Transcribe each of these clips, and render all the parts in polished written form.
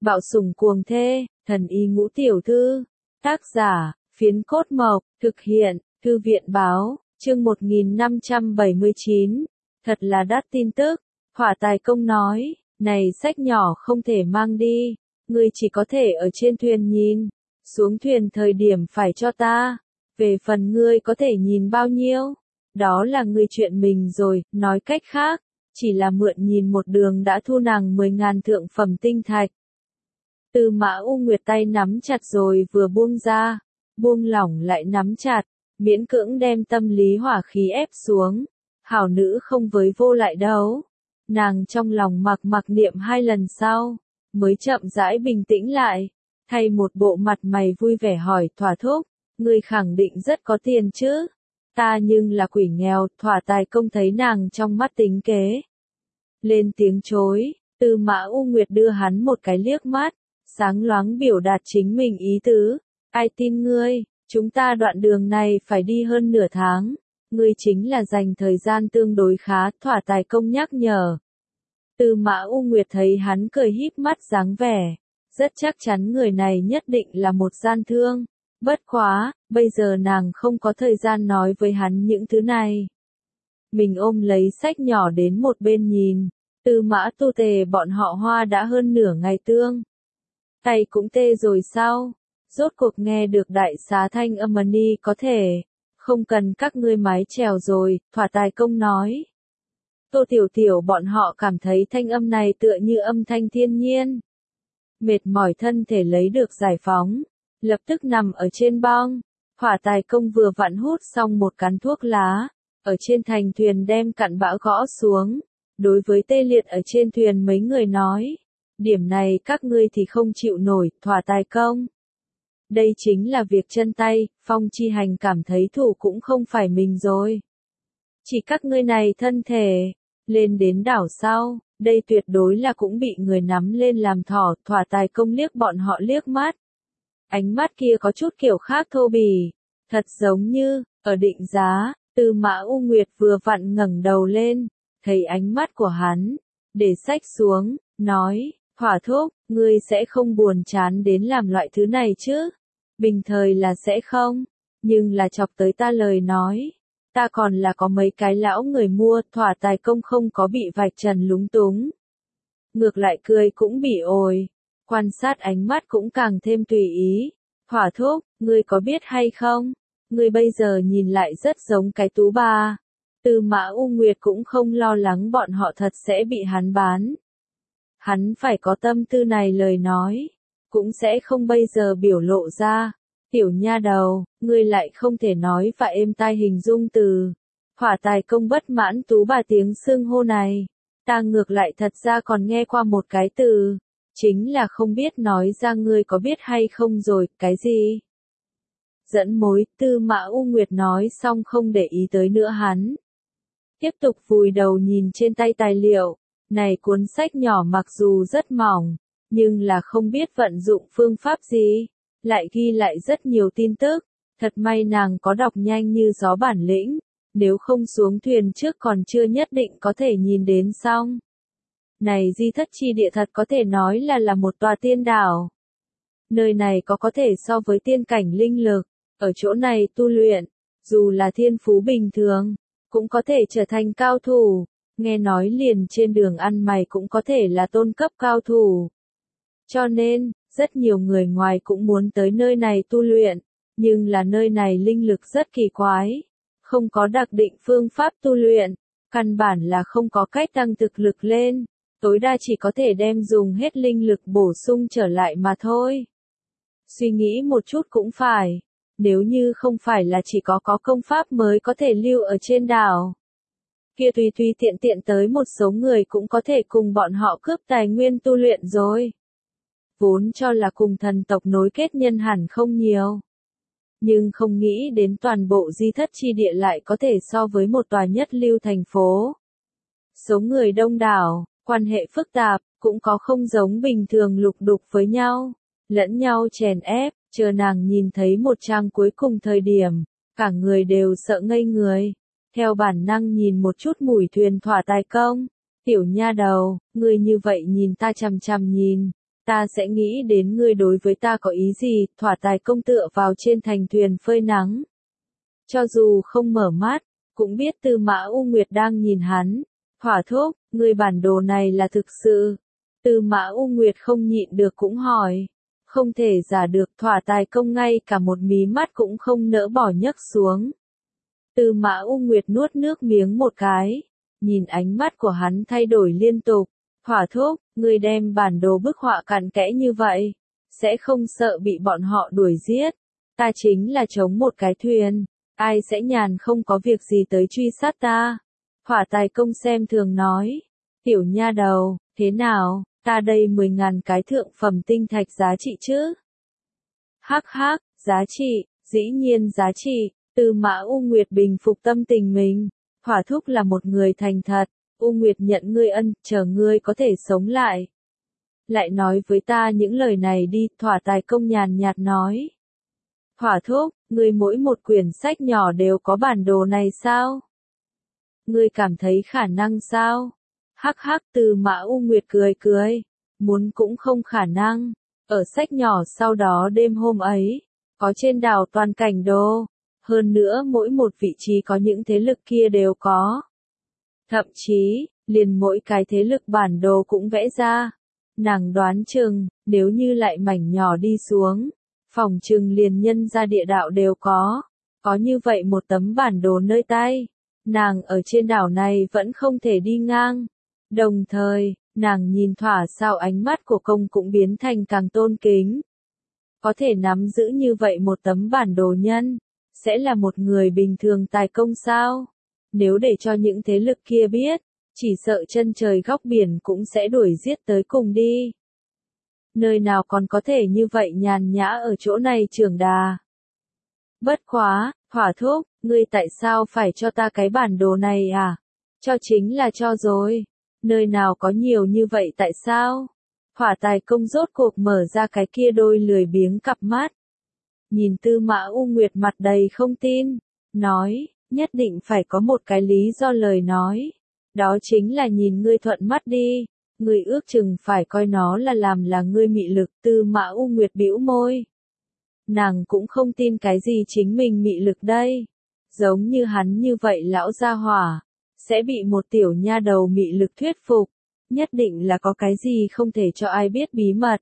Bạo sủng cuồng thê, thần y ngũ tiểu thư. Tác giả, Phiến Cốt Mộc, thực hiện, Thư viện báo, chương 1579. Thật là đắt tin tức. Hỏa Tài Công nói, này sách nhỏ không thể mang đi, ngươi chỉ có thể ở trên thuyền nhìn, xuống thuyền thời điểm phải cho ta. Về phần ngươi có thể nhìn bao nhiêu, đó là ngươi chuyện mình rồi, nói cách khác, chỉ là mượn nhìn một đường đã thu nàng 10.000 thượng phẩm tinh thạch. Tư Mã U Nguyệt tay nắm chặt rồi vừa buông ra, buông lỏng lại nắm chặt, miễn cưỡng đem tâm lý hỏa khí ép xuống. Hảo nữ không với vô lại đấu. Nàng trong lòng mặc niệm 2 lần sau, mới chậm rãi bình tĩnh lại, thay một bộ mặt mày vui vẻ hỏi Thỏa Thúc, ngươi khẳng định rất có tiền chứ? Ta nhưng là quỷ nghèo. Thỏa Tài Công thấy nàng trong mắt tính kế, lên tiếng chối. Tư Mã U Nguyệt đưa hắn một cái liếc mắt, sáng loáng biểu đạt chính mình ý tứ. Ai tin ngươi, chúng ta đoạn đường này phải đi hơn nửa tháng. Ngươi chính là dành thời gian tương đối khá. Thỏa Tài Công nhắc nhở. Tư Mã U Nguyệt thấy hắn cười híp mắt dáng vẻ, rất chắc chắn người này nhất định là một gian thương. Bất quá, bây giờ nàng không có thời gian nói với hắn những thứ này. Mình ôm lấy sách nhỏ đến một bên nhìn. Tư Mã Tu Tề bọn họ hoa đã hơn nửa ngày tương. Tay cũng tê rồi sao? Rốt cuộc nghe được đại xá thanh âm ni có thể. Không cần các ngươi mái chèo rồi, Thỏa Tài Công nói. Tô Tiểu Tiểu bọn họ cảm thấy thanh âm này tựa như âm thanh thiên nhiên. Mệt mỏi thân thể lấy được giải phóng, lập tức nằm ở trên bong. Hỏa Tài Công vừa vặn hút xong một cắn thuốc lá, ở trên thành thuyền đem cặn bã gõ xuống. Đối với tê liệt ở trên thuyền mấy người nói, điểm này các ngươi thì không chịu nổi. Thỏa Tài Công, đây chính là việc chân tay. Phong Chi Hành cảm thấy thủ cũng không phải mình rồi. Chỉ các ngươi này thân thể, lên đến đảo sau, đây tuyệt đối là cũng bị người nắm lên làm thỏ. Thỏa Tài Công liếc bọn họ liếc mắt. Ánh mắt kia có chút kiểu khác thô bỉ, thật giống như, ở định giá. Tư Mã U Nguyệt vừa vặn ngẩng đầu lên, thấy ánh mắt của hắn, để sách xuống, nói, Hỏa Thúc, ngươi sẽ không buồn chán đến làm loại thứ này chứ? Bình thời là sẽ không, nhưng là chọc tới ta lời nói. Ta còn là có mấy cái lão người mua. Thỏa Tài Công không có bị vạch trần lúng túng. Ngược lại cười cũng bị ổi. Quan sát ánh mắt cũng càng thêm tùy ý. Hỏa Thúc, ngươi có biết hay không? Ngươi bây giờ nhìn lại rất giống cái tú bà. Tư Mã U Nguyệt cũng không lo lắng bọn họ thật sẽ bị hắn bán. Hắn phải có tâm tư này lời nói, cũng sẽ không bây giờ biểu lộ ra. Tiểu nha đầu, ngươi lại không thể nói và êm tai hình dung từ. Hỏa Tài Công bất mãn tú bà tiếng xưng hô này. Ta ngược lại thật ra còn nghe qua một cái từ, chính là không biết nói ra ngươi có biết hay không rồi. Cái gì? Dẫn mối. Tư Mã U Nguyệt nói xong không để ý tới nữa hắn. Tiếp tục vùi đầu nhìn trên tay tài liệu. Này cuốn sách nhỏ mặc dù rất mỏng, nhưng là không biết vận dụng phương pháp gì, lại ghi lại rất nhiều tin tức. Thật may nàng có đọc nhanh như gió bản lĩnh, nếu không xuống thuyền trước còn chưa nhất định có thể nhìn đến xong. Này Di Thất Chi Địa thật có thể nói là một tòa tiên đảo. Nơi này có thể so với tiên cảnh linh lực, ở chỗ này tu luyện, dù là thiên phú bình thường, cũng có thể trở thành cao thủ. Nghe nói liền trên đường ăn mày cũng có thể là tôn cấp cao thủ. Cho nên, rất nhiều người ngoài cũng muốn tới nơi này tu luyện, nhưng là nơi này linh lực rất kỳ quái, không có đặc định phương pháp tu luyện, căn bản là không có cách tăng thực lực lên, tối đa chỉ có thể đem dùng hết linh lực bổ sung trở lại mà thôi. Suy nghĩ một chút cũng phải, nếu như không phải là chỉ có công pháp mới có thể lưu ở trên đảo, kia tùy tiện tới một số người cũng có thể cùng bọn họ cướp tài nguyên tu luyện rồi. Vốn cho là cùng thần tộc nối kết nhân hẳn không nhiều. Nhưng không nghĩ đến toàn bộ Di Thất Chi Địa lại có thể so với một tòa nhất lưu thành phố. Số người đông đảo, quan hệ phức tạp, cũng có không giống bình thường lục đục với nhau, lẫn nhau chèn ép. Chờ nàng nhìn thấy một trang cuối cùng thời điểm, cả người đều sợ ngây người. Theo bản năng nhìn một chút mùi thuyền. Thỏa Tài Công, tiểu nha đầu, ngươi như vậy nhìn ta chằm chằm nhìn, ta sẽ nghĩ đến ngươi đối với ta có ý gì, Thỏa Tài công tựa vào trên thành thuyền phơi nắng. Cho dù không mở mắt, cũng biết Tư Mã U Nguyệt đang nhìn hắn. Thỏa thúc, ngươi bản đồ này là thực sự. Tư Mã U Nguyệt không nhịn được cũng hỏi. Không thể giả được, Thỏa Tài công ngay cả một mí mắt cũng không nỡ bỏ nhấc xuống. Tư Mã U Nguyệt nuốt nước miếng một cái, nhìn ánh mắt của hắn thay đổi liên tục. Thỏa thúc, ngươi đem bản đồ bức họa cặn kẽ như vậy, sẽ không sợ bị bọn họ đuổi giết. Ta chính là chống một cái thuyền, ai sẽ nhàn không có việc gì tới truy sát ta. Thỏa Tài công xem thường nói, tiểu nha đầu, thế nào, ta đây 10.000 cái thượng phẩm tinh thạch giá trị chứ? Hắc hắc, giá trị, dĩ nhiên giá trị. Tư Mã U Nguyệt bình phục tâm tình mình. Thỏa thúc là một người thành thật. U Nguyệt nhận ngươi ân, chờ ngươi có thể sống lại. Lại nói với ta những lời này đi, Thỏa Tài công nhàn nhạt nói. Thỏa thúc, ngươi mỗi một quyển sách nhỏ đều có bản đồ này sao? Ngươi cảm thấy khả năng sao? Hắc hắc, Tư Mã U Nguyệt cười cười. Muốn cũng không khả năng. Ở sách nhỏ sau đó đêm hôm ấy, có trên đảo toàn cảnh đồ. Hơn nữa mỗi một vị trí có những thế lực kia đều có. Thậm chí, liền mỗi cái thế lực bản đồ cũng vẽ ra. Nàng đoán chừng, nếu như lại mảnh nhỏ đi xuống, phòng chừng liền nhân ra địa đạo đều có. Có như vậy một tấm bản đồ nơi tay, nàng ở trên đảo này vẫn không thể đi ngang. Đồng thời, nàng nhìn thỏa sao ánh mắt của công cũng biến thành càng tôn kính. Có thể nắm giữ như vậy một tấm bản đồ nhân, sẽ là một người bình thường tài công sao? Nếu để cho những thế lực kia biết, chỉ sợ chân trời góc biển cũng sẽ đuổi giết tới cùng đi. Nơi nào còn có thể như vậy nhàn nhã ở chỗ này trưởng đà. Bất quá, Thỏa thúc, ngươi tại sao phải cho ta cái bản đồ này à? Cho chính là cho rồi. Nơi nào có nhiều như vậy tại sao? Thỏa Tài công rốt cuộc mở ra cái kia đôi lười biếng cặp mắt. Nhìn Tư Mã U Nguyệt mặt đầy không tin, nói, nhất định phải có một cái lý do lời nói. Đó chính là nhìn ngươi thuận mắt đi, ngươi ước chừng phải coi nó là làm là ngươi mị lực. Tư Mã U Nguyệt bĩu môi. Nàng cũng không tin cái gì chính mình mị lực đây. Giống như hắn như vậy lão gia hỏa, sẽ bị một tiểu nha đầu mị lực thuyết phục. Nhất định là có cái gì không thể cho ai biết bí mật.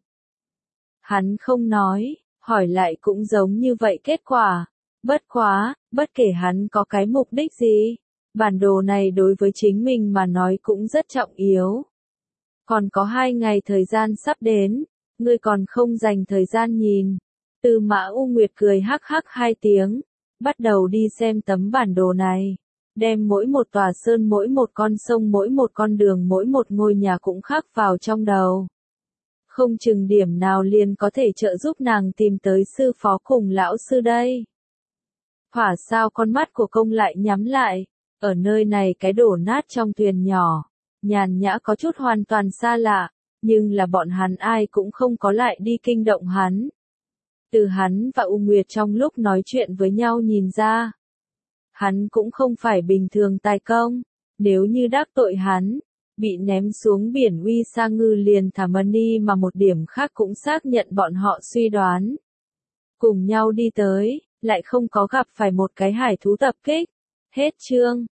Hắn không nói, hỏi lại cũng giống như vậy kết quả. Bất quá, bất kể hắn có cái mục đích gì, bản đồ này đối với chính mình mà nói cũng rất trọng yếu. Còn có 2 ngày thời gian sắp đến, ngươi còn không dành thời gian nhìn. Tư Mã U Nguyệt cười hắc hắc 2 tiếng, bắt đầu đi xem tấm bản đồ này. Đem mỗi một tòa sơn, mỗi một con sông, mỗi một con đường, mỗi một ngôi nhà cũng khắc vào trong đầu. Không chừng điểm nào liền có thể trợ giúp nàng tìm tới sư phó cùng lão sư đây. Hỏa sao con mắt của công lại nhắm lại, ở nơi này cái đổ nát trong thuyền nhỏ, nhàn nhã có chút hoàn toàn xa lạ, nhưng là bọn hắn ai cũng không có lại đi kinh động hắn. Từ hắn và U Nguyệt trong lúc nói chuyện với nhau nhìn ra, hắn cũng không phải bình thường tài công, nếu như đắc tội hắn, bị ném xuống biển Uy Sa Ngư liền thả Mani mà một điểm khác cũng xác nhận bọn họ suy đoán. Cùng nhau đi tới, lại không có gặp phải một cái hải thú tập kích. Hết chương.